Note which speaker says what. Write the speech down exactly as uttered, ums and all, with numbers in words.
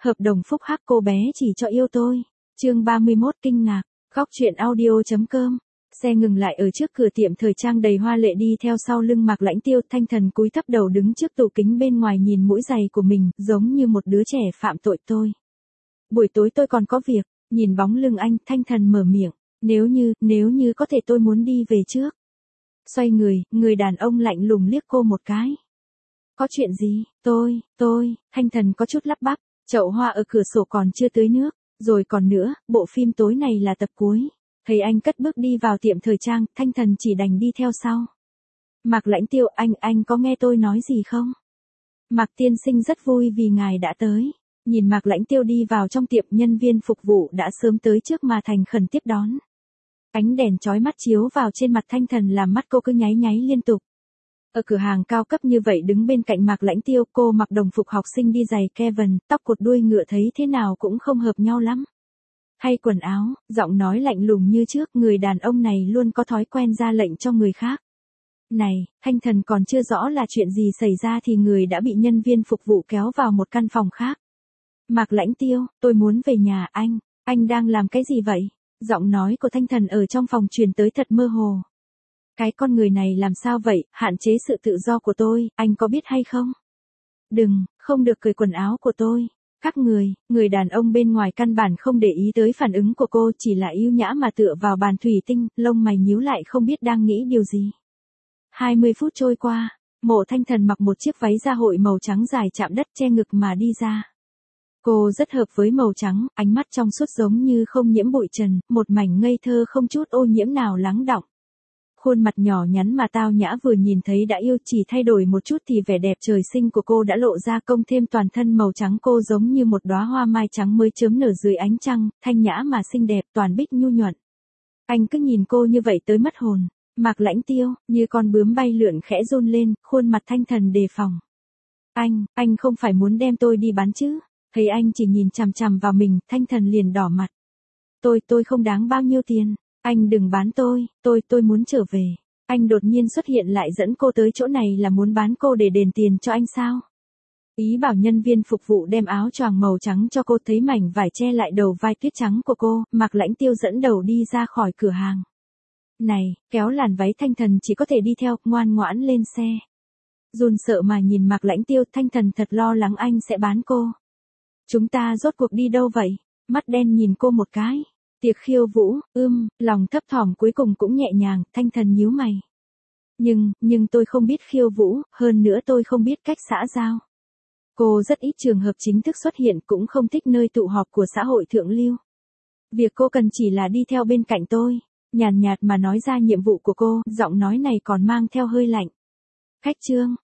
Speaker 1: Hợp đồng phúc hắc cô bé chỉ cho yêu tôi. Chương ba mươi mốt kinh ngạc. Góc truyện audio chấm com. Xe ngừng lại ở trước cửa tiệm thời trang đầy hoa lệ, đi theo sau lưng Mạc Lãnh Tiêu. Thanh Thần cúi thấp đầu đứng trước tủ kính bên ngoài nhìn mũi giày của mình, giống như một đứa trẻ phạm tội. Tôi. Buổi tối tôi còn có việc. Nhìn bóng lưng anh, Thanh Thần mở miệng. Nếu như, nếu như có thể tôi muốn đi về trước. Xoay người, người đàn ông lạnh lùng liếc cô một cái. Có chuyện gì? Tôi, tôi, Thanh Thần có chút lắp bắp. Chậu hoa ở cửa sổ còn chưa tưới nước. Rồi còn nữa, bộ phim tối này là tập cuối. Thấy anh cất bước đi vào tiệm thời trang, Thanh Thần chỉ đành đi theo sau. Mạc Lãnh Tiêu, anh, anh có nghe tôi nói gì không? Mạc tiên sinh rất vui vì ngài đã tới. Nhìn Mạc Lãnh Tiêu đi vào trong tiệm, nhân viên phục vụ đã sớm tới trước mà thành khẩn tiếp đón. Ánh đèn chói mắt chiếu vào trên mặt Thanh Thần làm mắt cô cứ nháy nháy liên tục. Ở cửa hàng cao cấp như vậy đứng bên cạnh Mạc Lãnh Tiêu, cô mặc đồng phục học sinh đi giày Kevin, tóc cột đuôi ngựa thấy thế nào cũng không hợp nhau lắm. Hay quần áo, giọng nói lạnh lùng như trước, người đàn ông này luôn có thói quen ra lệnh cho người khác. Này, Thanh Thần còn chưa rõ là chuyện gì xảy ra thì người đã bị nhân viên phục vụ kéo vào một căn phòng khác. Mạc Lãnh Tiêu, tôi muốn về nhà. Anh, anh đang làm cái gì vậy? Giọng nói của Thanh Thần ở trong phòng truyền tới thật mơ hồ. Cái con người này làm sao vậy, hạn chế sự tự do của tôi, anh có biết hay không? Đừng, không được cởi quần áo của tôi. Các người, người đàn ông bên ngoài căn bản không để ý tới phản ứng của cô, chỉ là yêu nhã mà tựa vào bàn thủy tinh, lông mày nhíu lại không biết đang nghĩ điều gì. hai mươi phút trôi qua, Mộ Thanh Thần mặc một chiếc váy da hội màu trắng dài chạm đất che ngực mà đi ra. Cô rất hợp với màu trắng, ánh mắt trong suốt giống như không nhiễm bụi trần, một mảnh ngây thơ không chút ô nhiễm nào lắng đọng. Khuôn mặt nhỏ nhắn mà tao nhã vừa nhìn thấy đã yêu, chỉ thay đổi một chút thì vẻ đẹp trời sinh của cô đã lộ ra, công thêm toàn thân màu trắng cô giống như một đóa hoa mai trắng mới chớm nở dưới ánh trăng, thanh nhã mà xinh đẹp, toàn bích nhu nhuận. Anh cứ nhìn cô như vậy tới mất hồn. Mạc Lãnh Tiêu, như con bướm bay lượn khẽ run lên, khuôn mặt Thanh Thần đề phòng. Anh, anh không phải muốn đem tôi đi bán chứ? Thấy anh chỉ nhìn chằm chằm vào mình, Thanh Thần liền đỏ mặt. Tôi, tôi không đáng bao nhiêu tiền. Anh đừng bán tôi, tôi, tôi muốn trở về. Anh đột nhiên xuất hiện lại dẫn cô tới chỗ này là muốn bán cô để đền tiền cho anh sao? Ý bảo nhân viên phục vụ đem áo choàng màu trắng cho cô, thấy mảnh vải che lại đầu vai tuyết trắng của cô, Mạc Lãnh Tiêu dẫn đầu đi ra khỏi cửa hàng. Này, kéo làn váy, Thanh Thần chỉ có thể đi theo, ngoan ngoãn lên xe. Run sợ mà nhìn Mạc Lãnh Tiêu, Thanh Thần thật lo lắng anh sẽ bán cô. Chúng ta rốt cuộc đi đâu vậy? Mắt đen nhìn cô một cái. Tiệc khiêu vũ, ưm, lòng thấp thỏm cuối cùng cũng nhẹ nhàng, Thanh Thần nhíu mày. Nhưng, nhưng tôi không biết khiêu vũ, hơn nữa tôi không biết cách xã giao. Cô rất ít trường hợp chính thức xuất hiện, cũng không thích nơi tụ họp của xã hội thượng lưu. Việc cô cần chỉ là đi theo bên cạnh tôi. Nhàn nhạt mà nói ra nhiệm vụ của cô, giọng nói này còn mang theo hơi lạnh. Khách trương,